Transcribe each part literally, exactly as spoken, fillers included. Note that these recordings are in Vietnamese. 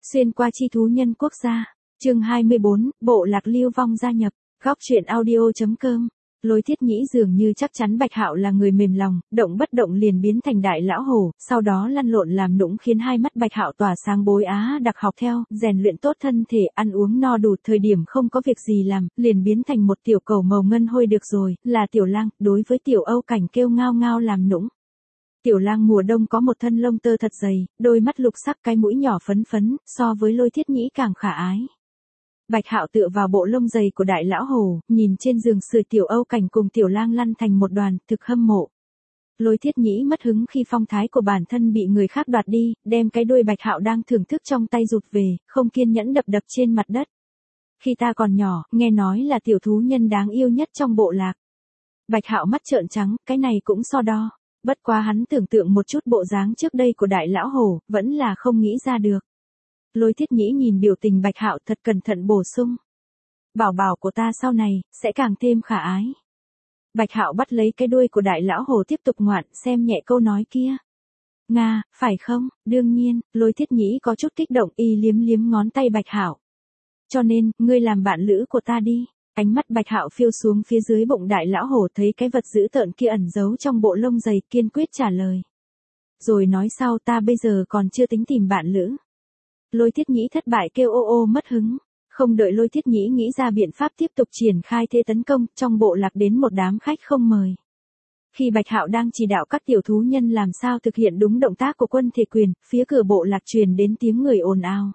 Xuyên qua chi thú nhân quốc gia. Chương hai mươi bốn, bộ lạc lưu vong gia nhập. Góc truyện audio.com. Lôi Thiết Nhĩ dường như chắc chắn Bạch Hạo là người mềm lòng, động bất động liền biến thành đại lão hổ, sau đó lăn lộn làm nũng khiến hai mắt Bạch Hạo tỏa sáng bối á đặc học theo, rèn luyện tốt thân thể, ăn uống no đủ, thời điểm không có việc gì làm, liền biến thành một tiểu cầu màu ngân hôi được rồi, là Tiểu Lang, đối với Tiểu Âu Cảnh kêu ngao ngao làm nũng. Tiểu Lang mùa đông có một thân lông tơ thật dày, đôi mắt lục sắc, cái mũi nhỏ phấn phấn, so với Lôi Thiết Nhĩ càng khả ái. Bạch Hạo tựa vào bộ lông dày của đại lão hổ, nhìn trên giường sưởi Tiểu Âu Cảnh cùng Tiểu Lang lăn thành một đoàn, thực hâm mộ. Lôi Thiết Nhĩ mất hứng khi phong thái của bản thân bị người khác đoạt đi, đem cái đuôi Bạch Hạo đang thưởng thức trong tay rụt về, không kiên nhẫn đập đập trên mặt đất. Khi ta còn nhỏ, nghe nói là tiểu thú nhân đáng yêu nhất trong bộ lạc. Bạch Hạo mắt trợn trắng, cái này cũng so đo. Bất quá hắn tưởng tượng một chút bộ dáng trước đây của đại lão hổ, vẫn là không nghĩ ra được. Lôi Thiết Nhĩ nhìn biểu tình Bạch Hạo thật cẩn thận bổ sung. Bảo bảo của ta sau này, sẽ càng thêm khả ái. Bạch Hạo bắt lấy cái đuôi của đại lão hổ tiếp tục ngoạn, xem nhẹ câu nói kia. Nga, phải không, đương nhiên, Lôi Thiết Nhĩ có chút kích động, y liếm liếm ngón tay Bạch Hạo. Cho nên, ngươi làm bạn lữ của ta đi. Ánh mắt Bạch Hạo phiêu xuống phía dưới bụng đại lão hổ, thấy cái vật dữ tợn kia ẩn giấu trong bộ lông dày, kiên quyết trả lời. Rồi nói sau, ta bây giờ còn chưa tính tìm bạn lữ. Lôi Thiết Nhĩ thất bại kêu ô ô mất hứng. Không đợi Lôi Thiết Nhĩ nghĩ ra biện pháp tiếp tục triển khai thế tấn công, trong bộ lạc đến một đám khách không mời. Khi Bạch Hạo đang chỉ đạo các tiểu thú nhân làm sao thực hiện đúng động tác của quân thể quyền, phía cửa bộ lạc truyền đến tiếng người ồn ào.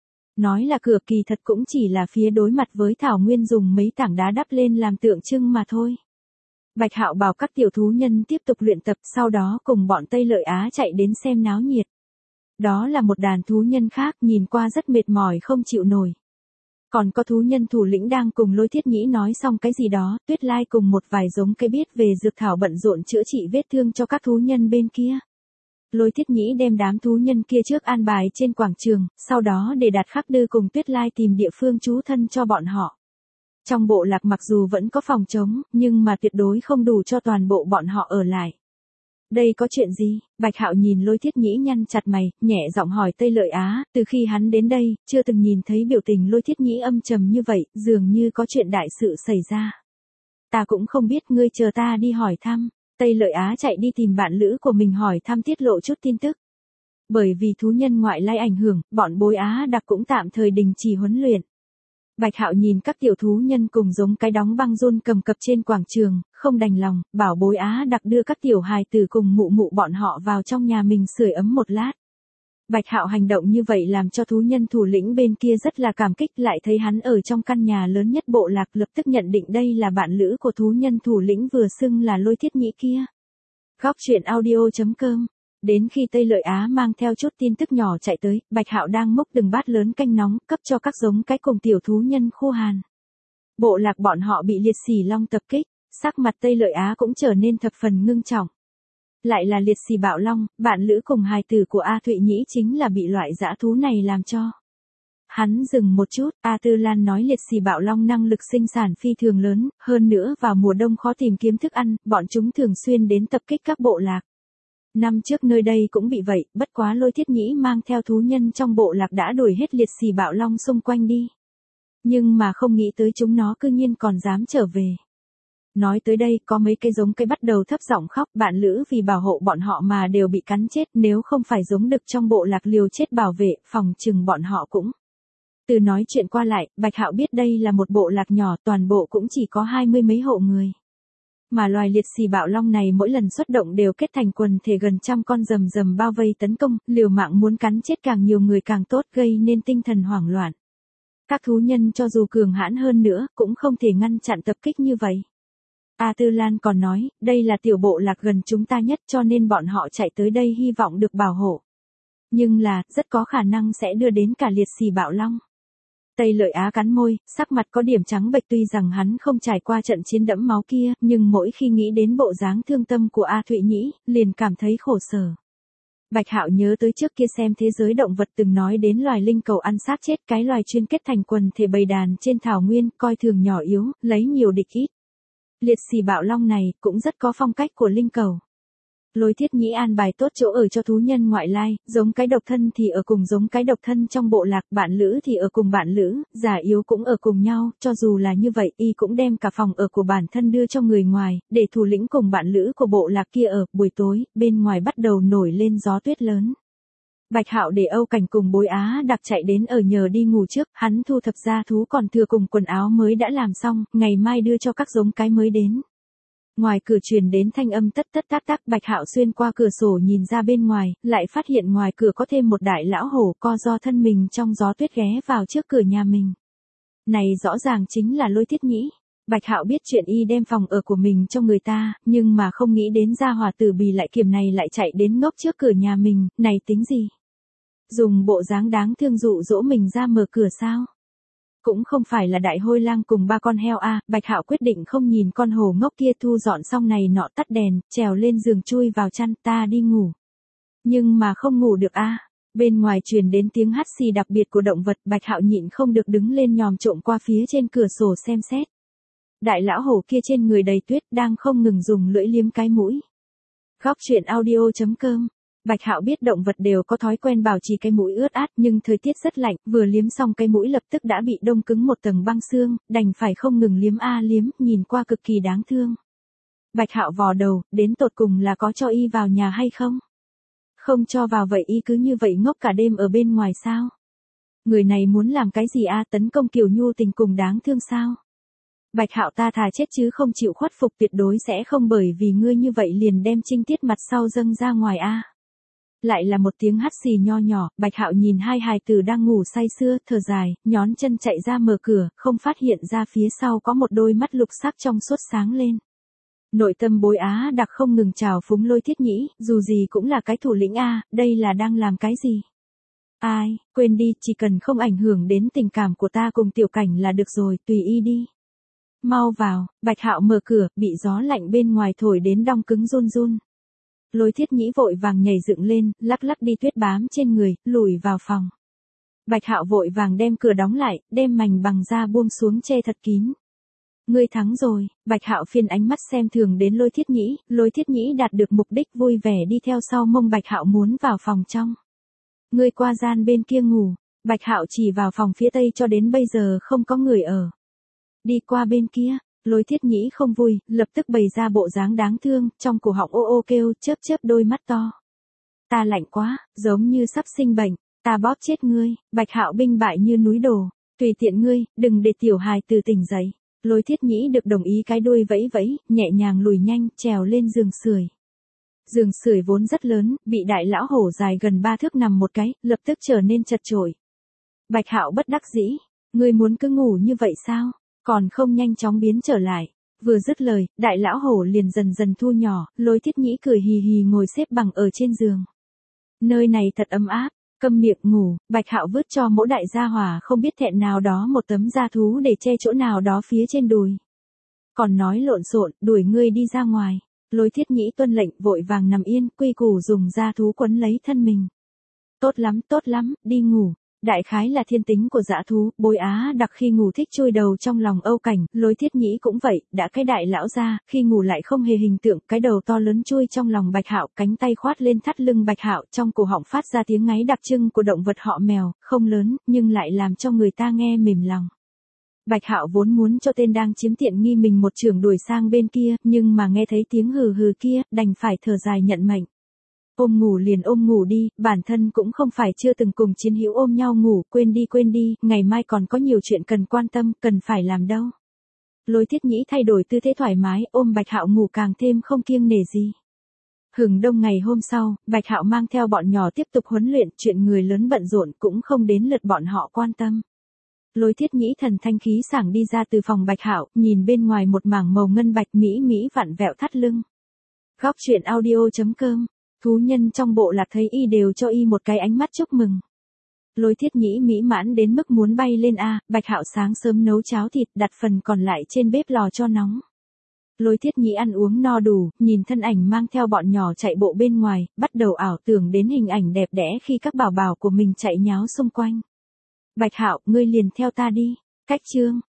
Nói là cửa, kỳ thật cũng chỉ là phía đối mặt với thảo nguyên dùng mấy tảng đá đắp lên làm tượng trưng mà thôi. Bạch Hạo bảo các tiểu thú nhân tiếp tục luyện tập, sau đó cùng bọn Tây Lợi Á chạy đến xem náo nhiệt. Đó là một đàn thú nhân khác, nhìn qua rất mệt mỏi không chịu nổi. Còn có thú nhân thủ lĩnh đang cùng Lôi Thiết Nhĩ nói xong cái gì đó, Tuyết Lai cùng một vài giống cây biết về dược thảo bận rộn chữa trị vết thương cho các thú nhân bên kia. Lôi Thiết Nhĩ đem đám thú nhân kia trước an bài trên quảng trường, sau đó để Đạt Khắc Đư cùng Tuyết Lai tìm địa phương trú thân cho bọn họ. Trong bộ lạc mặc dù vẫn có phòng trống, nhưng mà tuyệt đối không đủ cho toàn bộ bọn họ ở lại. Đây có chuyện gì? Bạch Hạo nhìn Lôi Thiết Nhĩ nhăn chặt mày, nhẹ giọng hỏi Tây Lợi Á, từ khi hắn đến đây, chưa từng nhìn thấy biểu tình Lôi Thiết Nhĩ âm trầm như vậy, dường như có chuyện đại sự xảy ra. Ta cũng không biết, ngươi chờ ta đi hỏi thăm. Tây Lợi Á chạy đi tìm bạn lữ của mình hỏi thăm, tiết lộ chút tin tức. Bởi vì thú nhân ngoại lai ảnh hưởng, bọn bối Á đặc cũng tạm thời đình chỉ huấn luyện. Bạch Hạo nhìn các tiểu thú nhân cùng giống cái đóng băng rôn cầm cập trên quảng trường, không đành lòng, bảo bối Á đặc đưa các tiểu hài tử cùng mụ mụ bọn họ vào trong nhà mình sưởi ấm một lát. Bạch Hạo hành động như vậy làm cho thú nhân thủ lĩnh bên kia rất là cảm kích, lại thấy hắn ở trong căn nhà lớn nhất bộ lạc, lập tức nhận định đây là bạn lữ của thú nhân thủ lĩnh vừa xưng là Lôi Thiết Nhĩ kia. Góc truyện audio.com. Đến khi Tây Lợi Á mang theo chút tin tức nhỏ chạy tới, Bạch Hạo đang múc từng bát lớn canh nóng, cấp cho các giống cái cùng tiểu thú nhân khô hàn. Bộ lạc bọn họ bị liệt sỉ long tập kích, sắc mặt Tây Lợi Á cũng trở nên thập phần ngưng trọng. Lại là liệt sỉ bạo long, bạn lữ cùng hài tử của A Thụy Nhĩ chính là bị loại dã thú này làm cho. Hắn dừng một chút, A Tư Lan nói liệt sỉ bạo long năng lực sinh sản phi thường lớn, hơn nữa vào mùa đông khó tìm kiếm thức ăn, bọn chúng thường xuyên đến tập kích các bộ lạc. Năm trước nơi đây cũng bị vậy, bất quá Lôi Thiết Nhĩ mang theo thú nhân trong bộ lạc đã đuổi hết liệt sỉ bạo long xung quanh đi. Nhưng mà không nghĩ tới chúng nó cư nhiên còn dám trở về. Nói tới đây, có mấy cái giống cây bắt đầu thấp giọng khóc, bạn lữ vì bảo hộ bọn họ mà đều bị cắn chết, nếu không phải giống đực trong bộ lạc liều chết bảo vệ, phòng chừng bọn họ cũng. Từ nói chuyện qua lại, Bạch Hạo biết đây là một bộ lạc nhỏ, toàn bộ cũng chỉ có hai mươi mấy hộ người. Mà loài liệt sỉ bạo long này mỗi lần xuất động đều kết thành quần thể gần trăm con rầm rầm bao vây tấn công, liều mạng muốn cắn chết càng nhiều người càng tốt, gây nên tinh thần hoảng loạn. Các thú nhân cho dù cường hãn hơn nữa, cũng không thể ngăn chặn tập kích như vậy. A Tư Lan còn nói, đây là tiểu bộ lạc gần chúng ta nhất cho nên bọn họ chạy tới đây hy vọng được bảo hộ. Nhưng là, rất có khả năng sẽ đưa đến cả liệt sỉ bạo long. Tây Lợi Á cắn môi, sắc mặt có điểm trắng bệch, tuy rằng hắn không trải qua trận chiến đẫm máu kia, nhưng mỗi khi nghĩ đến bộ dáng thương tâm của A Thụy Nhĩ, liền cảm thấy khổ sở. Bạch Hạo nhớ tới trước kia xem thế giới động vật từng nói đến loài linh cầu ăn xác chết, cái loài chuyên kết thành quần thể bầy đàn trên thảo nguyên, coi thường nhỏ yếu, lấy nhiều địch ít. Liệt sỉ bạo long này cũng rất có phong cách của linh cầu. Lôi Thiết Nhĩ an bài tốt chỗ ở cho thú nhân ngoại lai, giống cái độc thân thì ở cùng giống cái độc thân trong bộ lạc, bạn lữ thì ở cùng bạn lữ, già yếu cũng ở cùng nhau, cho dù là như vậy, y cũng đem cả phòng ở của bản thân đưa cho người ngoài, để thủ lĩnh cùng bạn lữ của bộ lạc kia ở. Buổi tối, bên ngoài bắt đầu nổi lên gió tuyết lớn. Bạch Hạo để Âu Cảnh cùng Bối Á Đặc chạy đến ở nhờ đi ngủ trước, hắn thu thập gia thú còn thừa cùng quần áo mới đã làm xong, ngày mai đưa cho các giống cái mới đến. Ngoài cửa truyền đến thanh âm tất tất tác tác, Bạch Hạo xuyên qua cửa sổ nhìn ra bên ngoài, lại phát hiện ngoài cửa có thêm một đại lão hổ co ro thân mình trong gió tuyết ghé vào trước cửa nhà mình. Này rõ ràng chính là Lôi Thiết Nhĩ. Bạch Hạo biết chuyện y đem phòng ở của mình cho người ta, nhưng mà không nghĩ đến gia hỏa tử bì lại kiềm này lại chạy đến ngốc trước cửa nhà mình, này tính gì? Dùng bộ dáng đáng thương dụ dỗ mình ra mở cửa sao? Cũng không phải là đại hôi lang cùng ba con heo a, à, Bạch Hạo quyết định không nhìn con hổ ngốc kia, thu dọn xong này nọ tắt đèn, trèo lên giường chui vào chăn, ta đi ngủ. Nhưng mà không ngủ được a. À. Bên ngoài truyền đến tiếng hắt xì đặc biệt của động vật, Bạch Hạo nhịn không được đứng lên nhòm trộm qua phía trên cửa sổ xem xét. Đại lão hổ kia trên người đầy tuyết đang không ngừng dùng lưỡi liếm cái mũi. Góc truyện audio chấm com. Bạch Hạo biết động vật đều có thói quen bảo trì cái mũi ướt át, nhưng thời tiết rất lạnh, vừa liếm xong cái mũi lập tức đã bị đông cứng một tầng băng xương, đành phải không ngừng liếm a liếm, nhìn qua cực kỳ đáng thương. Bạch Hạo vò đầu, đến tột cùng là có cho y vào nhà hay không? Không cho vào vậy y cứ như vậy ngốc cả đêm ở bên ngoài sao? Người này muốn làm cái gì a, tấn công Kiều Nhu tình cùng đáng thương sao? Bạch Hạo, ta thà chết chứ không chịu khuất phục, tuyệt đối sẽ không bởi vì ngươi như vậy liền đem trinh tiết mặt sau dâng ra ngoài a. Lại là một tiếng hắt xì nho nhỏ, Bạch Hạo nhìn hai hài tử đang ngủ say sưa, thở dài, nhón chân chạy ra mở cửa, không phát hiện ra phía sau có một đôi mắt lục sắc trong suốt sáng lên. Nội tâm Bối Á Đặc không ngừng trào phúng Lôi Thiết Nhĩ, dù gì cũng là cái thủ lĩnh a, đây là đang làm cái gì? Ai, quên đi, chỉ cần không ảnh hưởng đến tình cảm của ta cùng Tiểu Cảnh là được rồi, tùy y đi. Mau vào, Bạch Hạo mở cửa, bị gió lạnh bên ngoài thổi đến đong cứng run run. Lôi Thiết Nhĩ vội vàng nhảy dựng lên, lắc lắc đi tuyết bám trên người, lùi vào phòng. Bạch Hạo vội vàng đem cửa đóng lại, đem mành bằng da buông xuống che thật kín. Ngươi thắng rồi, Bạch Hạo phiền ánh mắt xem thường đến Lôi Thiết Nhĩ, Lôi Thiết Nhĩ đạt được mục đích vui vẻ đi theo sau mông Bạch Hạo muốn vào phòng trong. Ngươi qua gian bên kia ngủ, Bạch Hạo chỉ vào phòng phía tây cho đến bây giờ không có người ở. Đi qua bên kia. Lôi Thiết Nhĩ không vui, lập tức bày ra bộ dáng đáng thương, trong cổ họng ô ô kêu, chớp chớp đôi mắt to. Ta lạnh quá, giống như sắp sinh bệnh, ta bóp chết ngươi. Bạch Hạo binh bại như núi đổ, tùy tiện ngươi, đừng để tiểu hài từ tỉnh dậy. Lôi Thiết Nhĩ được đồng ý cái đuôi vẫy vẫy, nhẹ nhàng lùi nhanh, trèo lên giường sưởi. Giường sưởi vốn rất lớn, bị đại lão hổ dài gần ba thước nằm một cái, lập tức trở nên chật chội. Bạch Hạo bất đắc dĩ, ngươi muốn cứ ngủ như vậy sao? Còn không nhanh chóng biến trở lại. Vừa dứt lời, đại lão hổ liền dần dần thu nhỏ, Lôi Thiết Nhĩ cười hì hì ngồi xếp bằng ở trên giường. Nơi này thật ấm áp, câm miệng ngủ, Bạch Hạo vứt cho mỗi đại gia hỏa không biết thẹn nào đó một tấm da thú để che chỗ nào đó phía trên đùi. Còn nói lộn xộn, đuổi ngươi đi ra ngoài. Lôi Thiết Nhĩ tuân lệnh, vội vàng nằm yên, quy củ dùng da thú quấn lấy thân mình. Tốt lắm, tốt lắm, đi ngủ. Đại khái là thiên tính của dã thú, Bối Á Đặc khi ngủ thích chui đầu trong lòng Âu Cảnh, Lôi Thiết Nhĩ cũng vậy, đã cái đại lão ra, khi ngủ lại không hề hình tượng, cái đầu to lớn chui trong lòng Bạch Hạo, cánh tay khoát lên thắt lưng Bạch Hạo, trong cổ họng phát ra tiếng ngáy đặc trưng của động vật họ mèo, không lớn, nhưng lại làm cho người ta nghe mềm lòng. Bạch Hạo vốn muốn cho tên đang chiếm tiện nghi mình một chưởng đuổi sang bên kia, nhưng mà nghe thấy tiếng hừ hừ kia, đành phải thở dài nhận mệnh. Ôm ngủ liền ôm ngủ đi, bản thân cũng không phải chưa từng cùng chiến hữu ôm nhau ngủ, quên đi quên đi, ngày mai còn có nhiều chuyện cần quan tâm, cần phải làm đâu. Lôi Thiết Nhĩ thay đổi tư thế thoải mái, ôm Bạch Hạo ngủ càng thêm không kiêng nể gì. Hừng đông ngày hôm sau, Bạch Hạo mang theo bọn nhỏ tiếp tục huấn luyện, chuyện người lớn bận rộn cũng không đến lượt bọn họ quan tâm. Lôi Thiết Nhĩ thần thanh khí sảng đi ra từ phòng Bạch Hạo, nhìn bên ngoài một mảng màu ngân bạch mỹ mỹ vặn vẹo thắt lưng. Góc truyện audio chấm com. Thú nhân trong bộ lạc thấy y đều cho y một cái ánh mắt chúc mừng. Lôi Thiết Nhĩ mỹ mãn đến mức muốn bay lên a, Bạch Hạo sáng sớm nấu cháo thịt, đặt phần còn lại trên bếp lò cho nóng. Lôi Thiết Nhĩ ăn uống no đủ, nhìn thân ảnh mang theo bọn nhỏ chạy bộ bên ngoài, bắt đầu ảo tưởng đến hình ảnh đẹp đẽ khi các bảo bảo của mình chạy nháo xung quanh. Bạch Hạo, ngươi liền theo ta đi. Cách chương